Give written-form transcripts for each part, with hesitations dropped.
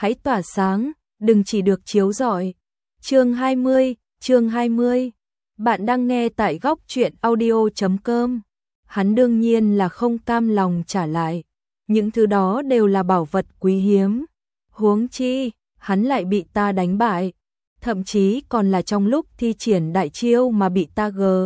hãy tỏa sáng, đừng chỉ được chiếu rọi. Chương 20. Bạn đang nghe tại góc truyện audio.com. Hắn đương nhiên là không cam lòng trả lại. Những thứ đó đều là bảo vật quý hiếm. Huống chi, hắn lại bị ta đánh bại. Thậm chí còn là trong lúc thi triển đại chiêu mà bị ta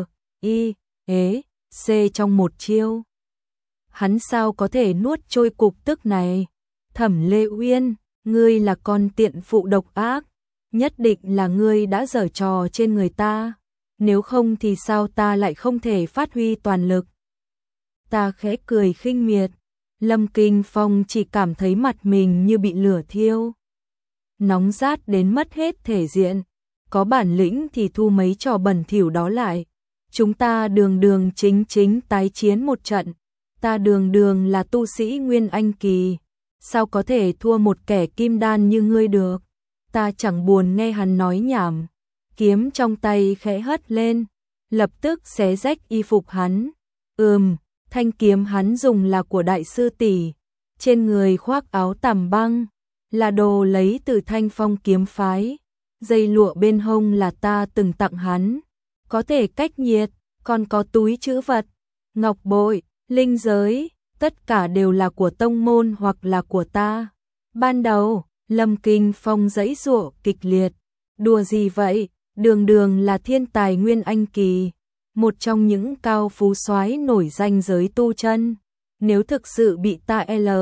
C trong một chiêu. Hắn sao có thể nuốt trôi cục tức này? Thẩm Lệ Uyên, ngươi là con tiện phụ độc ác. Nhất định là ngươi đã giở trò trên người ta. Nếu không thì sao ta lại không thể phát huy toàn lực? Ta khẽ cười khinh miệt. Lâm Kinh Phong chỉ cảm thấy mặt mình như bị lửa thiêu. Nóng rát đến mất hết thể diện. Có bản lĩnh thì thu mấy trò bẩn thỉu đó lại. Chúng ta đường chính tái chiến một trận. Ta đường là tu sĩ Nguyên Anh Kỳ. Sao có thể thua một kẻ kim đan như ngươi được? Ta chẳng buồn nghe hắn nói nhảm. Kiếm trong tay khẽ hất lên. Lập tức xé rách y phục hắn. Thanh kiếm hắn dùng là của đại sư tỷ. Trên người khoác áo tằm băng. Là đồ lấy từ Thanh Phong kiếm phái. Dây lụa bên hông là ta từng tặng hắn. Có thể cách nhiệt. Còn có túi trữ vật, ngọc bội, linh giới, tất cả đều là của tông môn hoặc là của ta. Ban đầu, Lâm Kinh Phong giãy giụa kịch liệt. Đùa gì vậy? Đường là thiên tài Nguyên Anh Kỳ, một trong những cao phú soái nổi danh giới tu chân. Nếu thực sự bị ta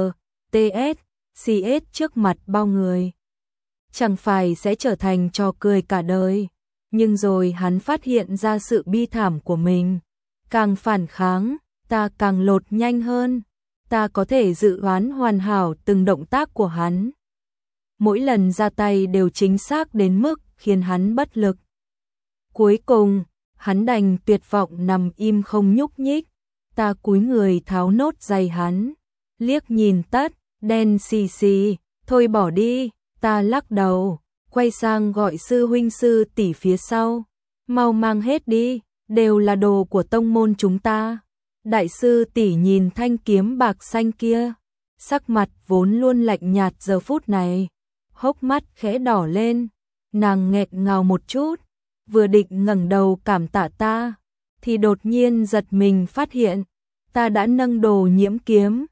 CS trước mặt bao người, chẳng phải sẽ trở thành trò cười cả đời. Nhưng rồi hắn phát hiện ra sự bi thảm của mình. Càng phản kháng, ta càng lột nhanh hơn. Ta có thể dự đoán hoàn hảo từng động tác của hắn. Mỗi lần ra tay đều chính xác đến mức khiến hắn bất lực. Cuối cùng, hắn đành tuyệt vọng nằm im không nhúc nhích. Ta cúi người tháo nốt giày hắn. Liếc nhìn tất, đen xì xì, thôi bỏ đi, ta lắc đầu. Quay sang gọi sư huynh sư tỷ phía sau. Mau mang hết đi, đều là đồ của tông môn chúng ta. Đại sư tỷ nhìn thanh kiếm bạc xanh kia. Sắc mặt vốn luôn lạnh nhạt giờ phút này. Hốc mắt khẽ đỏ lên. Nàng nghẹt ngào một chút. Vừa định ngẩng đầu cảm tạ ta. Thì đột nhiên giật mình phát hiện. Ta đã nâng đồ nhiễm kiếm.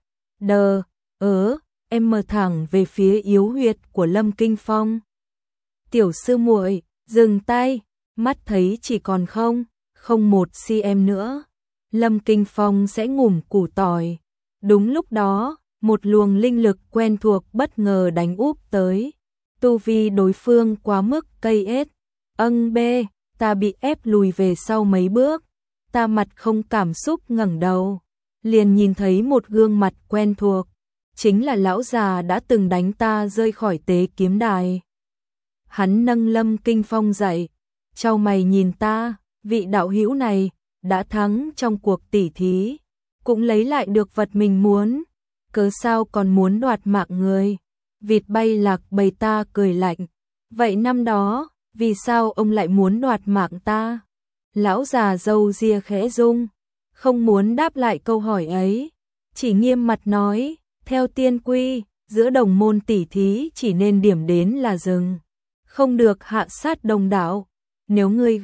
Em mở thẳng về phía yếu huyệt của Lâm Kinh Phong. Tiểu sư muội, dừng tay, mắt thấy chỉ còn không 1 cm nữa. Lâm Kinh Phong sẽ ngủm củ tỏi. Đúng lúc đó, một luồng linh lực quen thuộc bất ngờ đánh úp tới. Tu vi đối phương quá mức cây ết. Ta bị ép lùi về sau mấy bước. Ta mặt không cảm xúc ngẩng đầu. Liền nhìn thấy một gương mặt quen thuộc. Chính là lão già đã từng đánh ta rơi khỏi tế kiếm đài. Hắn nâng Lâm Kinh Phong dậy, chau mày nhìn ta, vị đạo hữu này đã thắng trong cuộc tỉ thí, cũng lấy lại được vật mình muốn, cớ sao còn muốn đoạt mạng người? Vịt bay lạc bầy ta cười lạnh, vậy năm đó, vì sao ông lại muốn đoạt mạng ta? Lão già râu ria khẽ rung, không muốn đáp lại câu hỏi ấy, chỉ nghiêm mặt nói, theo tiên quy, giữa đồng môn tỉ thí chỉ nên điểm đến là dừng. Không được hạ sát đồng đạo. Nếu ngươi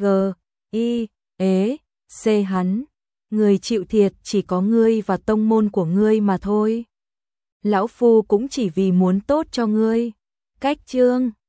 hắn, người chịu thiệt chỉ có ngươi và tông môn của ngươi mà thôi. Lão phu cũng chỉ vì muốn tốt cho ngươi. Cách chương